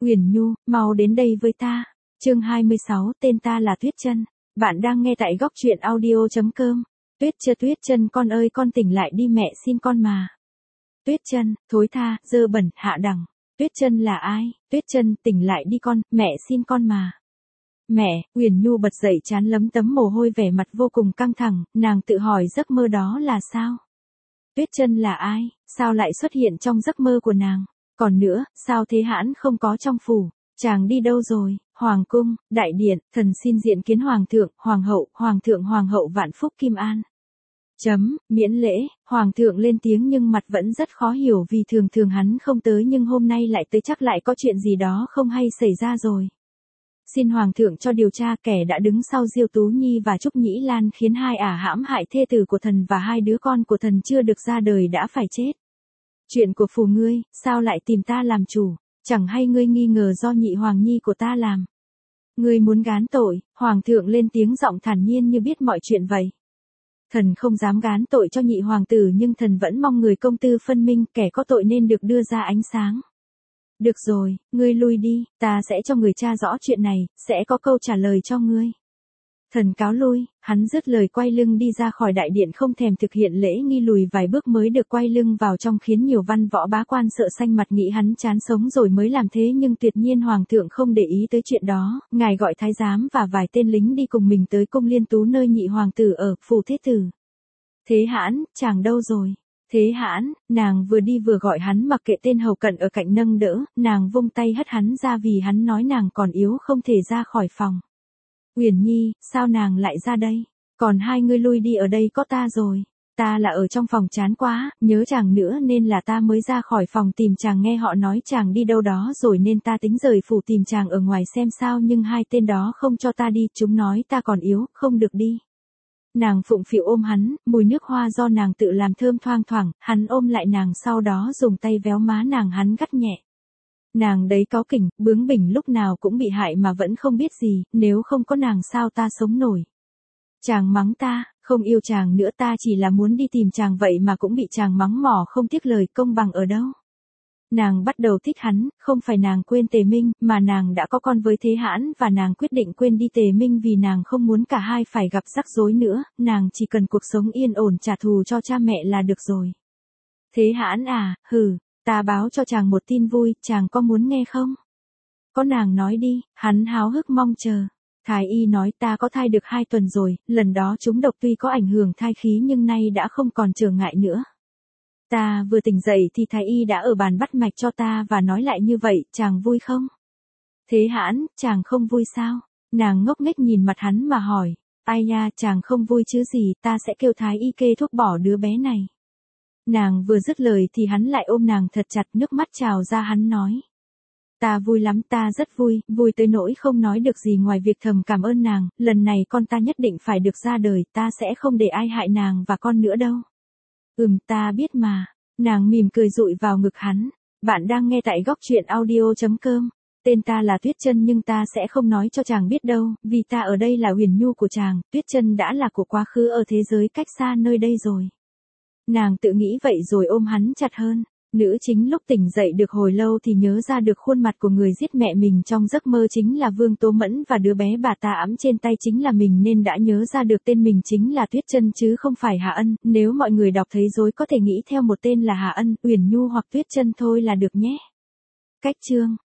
Uyển Nhu, mau đến đây với ta. Chương 26, tên ta là Tuyết Chân. Bạn đang nghe tại góc truyện audio.com. Tuyết Chân con ơi con tỉnh lại đi mẹ xin con mà. Tuyết Chân, thối tha, dơ bẩn, hạ đẳng. Tuyết Chân là ai? Tuyết Chân, tỉnh lại đi con, mẹ xin con mà. Mẹ, Uyển Nhu bật dậy trán lấm tấm mồ hôi vẻ mặt vô cùng căng thẳng, nàng tự hỏi giấc mơ đó là sao? Tuyết Chân là ai? Sao lại xuất hiện trong giấc mơ của nàng? Còn nữa, sao Thế Hãn không có trong phủ? Chàng đi đâu rồi? Hoàng cung, đại điện, thần xin diện kiến hoàng thượng, hoàng hậu vạn phúc Kim An. Miễn lễ, hoàng thượng lên tiếng nhưng mặt vẫn rất khó hiểu vì thường thường hắn không tới nhưng hôm nay lại tới, chắc lại có chuyện gì đó không hay xảy ra rồi. Xin hoàng thượng cho điều tra kẻ đã đứng sau Diêu Tú Nhi và Trúc Nhĩ Lan khiến hai ả hãm hại thê tử của thần và hai đứa con của thần chưa được ra đời đã phải chết. Chuyện của phù ngươi, sao lại tìm ta làm chủ? Chẳng hay ngươi nghi ngờ do nhị hoàng nhi của ta làm? Ngươi muốn gán tội? Hoàng thượng lên tiếng giọng thản nhiên như biết mọi chuyện vậy. Thần không dám gán tội cho nhị hoàng tử nhưng thần vẫn mong người công tư phân minh, kẻ có tội nên được đưa ra ánh sáng. Được rồi, ngươi lui đi, ta sẽ cho người tra rõ chuyện này, sẽ có câu trả lời cho ngươi. Thần cáo lui, hắn dứt lời quay lưng đi ra khỏi đại điện không thèm thực hiện lễ nghi, lùi vài bước mới được quay lưng vào trong khiến nhiều văn võ bá quan sợ xanh mặt nghĩ hắn chán sống rồi mới làm thế, nhưng tuyệt nhiên hoàng thượng không để ý tới chuyện đó, ngài gọi thái giám và vài tên lính đi cùng mình tới cung Liên Tú nơi nhị hoàng tử ở, phủ thế tử. Thế Hãn, chàng đâu rồi? Thế Hãn, nàng vừa đi vừa gọi hắn mặc kệ tên hầu cận ở cạnh nâng đỡ, nàng vung tay hất hắn ra vì hắn nói nàng còn yếu không thể ra khỏi phòng. Uyển Nhi, sao nàng lại ra đây? Còn hai ngươi lui đi, ở đây có ta rồi. Ta là ở trong phòng chán quá, nhớ chàng nữa nên là ta mới ra khỏi phòng tìm chàng, nghe họ nói chàng đi đâu đó rồi nên ta tính rời phủ tìm chàng ở ngoài xem sao, nhưng hai tên đó không cho ta đi, chúng nói ta còn yếu, không được đi. Nàng phụng phịu ôm hắn, mùi nước hoa do nàng tự làm thơm thoang thoảng, hắn ôm lại nàng sau đó dùng tay véo má nàng, hắn gắt nhẹ. Nàng đấy cáu kỉnh, bướng bỉnh, lúc nào cũng bị hại mà vẫn không biết gì, nếu không có nàng sao ta sống nổi. Chàng mắng ta, không yêu chàng nữa, ta chỉ là muốn đi tìm chàng vậy mà cũng bị chàng mắng mỏ không tiếc lời, công bằng ở đâu. Nàng bắt đầu thích hắn, không phải nàng quên Tề Minh, mà nàng đã có con với Thế Hãn và nàng quyết định quên đi Tề Minh vì nàng không muốn cả hai phải gặp rắc rối nữa, nàng chỉ cần cuộc sống yên ổn trả thù cho cha mẹ là được rồi. Thế Hãn à, ta báo cho chàng một tin vui, chàng có muốn nghe không? Có, nàng nói đi, hắn háo hức mong chờ. Thái y nói ta có thai được 2 tuần rồi, lần đó trúng độc tuy có ảnh hưởng thai khí nhưng nay đã không còn trở ngại nữa. Ta vừa tỉnh dậy thì thái y đã ở bàn bắt mạch cho ta và nói lại như vậy, chàng vui không? Thế Hãn, chàng không vui sao? Nàng ngốc nghếch nhìn mặt hắn mà hỏi, ai nha, chàng không vui chứ gì, ta sẽ kêu thái y kê thuốc bỏ đứa bé này. Nàng vừa dứt lời thì hắn lại ôm nàng thật chặt, nước mắt trào ra, hắn nói. Ta vui lắm, ta rất vui, vui tới nỗi không nói được gì ngoài việc thầm cảm ơn nàng, lần này con ta nhất định phải được ra đời, ta sẽ không để ai hại nàng và con nữa đâu. Ta biết mà. Nàng mỉm cười dụi vào ngực hắn. Bạn đang nghe tại góc truyện audio.com. Tên ta là Tuyết Chân nhưng ta sẽ không nói cho chàng biết đâu, vì ta ở đây là Uyển Nhu của chàng, Tuyết Chân đã là của quá khứ ở thế giới cách xa nơi đây rồi. Nàng tự nghĩ vậy rồi ôm hắn chặt hơn. Nữ chính lúc tỉnh dậy được hồi lâu thì nhớ ra được khuôn mặt của người giết mẹ mình trong giấc mơ chính là Vương Tố Mẫn và đứa bé bà ta ẵm trên tay chính là mình, nên đã nhớ ra được tên mình chính là Tuyết Chân chứ không phải Hà Ân. Nếu mọi người đọc thấy rối có thể nghĩ theo một tên là Hà Ân, Uyển Nhu hoặc Tuyết Chân thôi là được nhé. Cách chương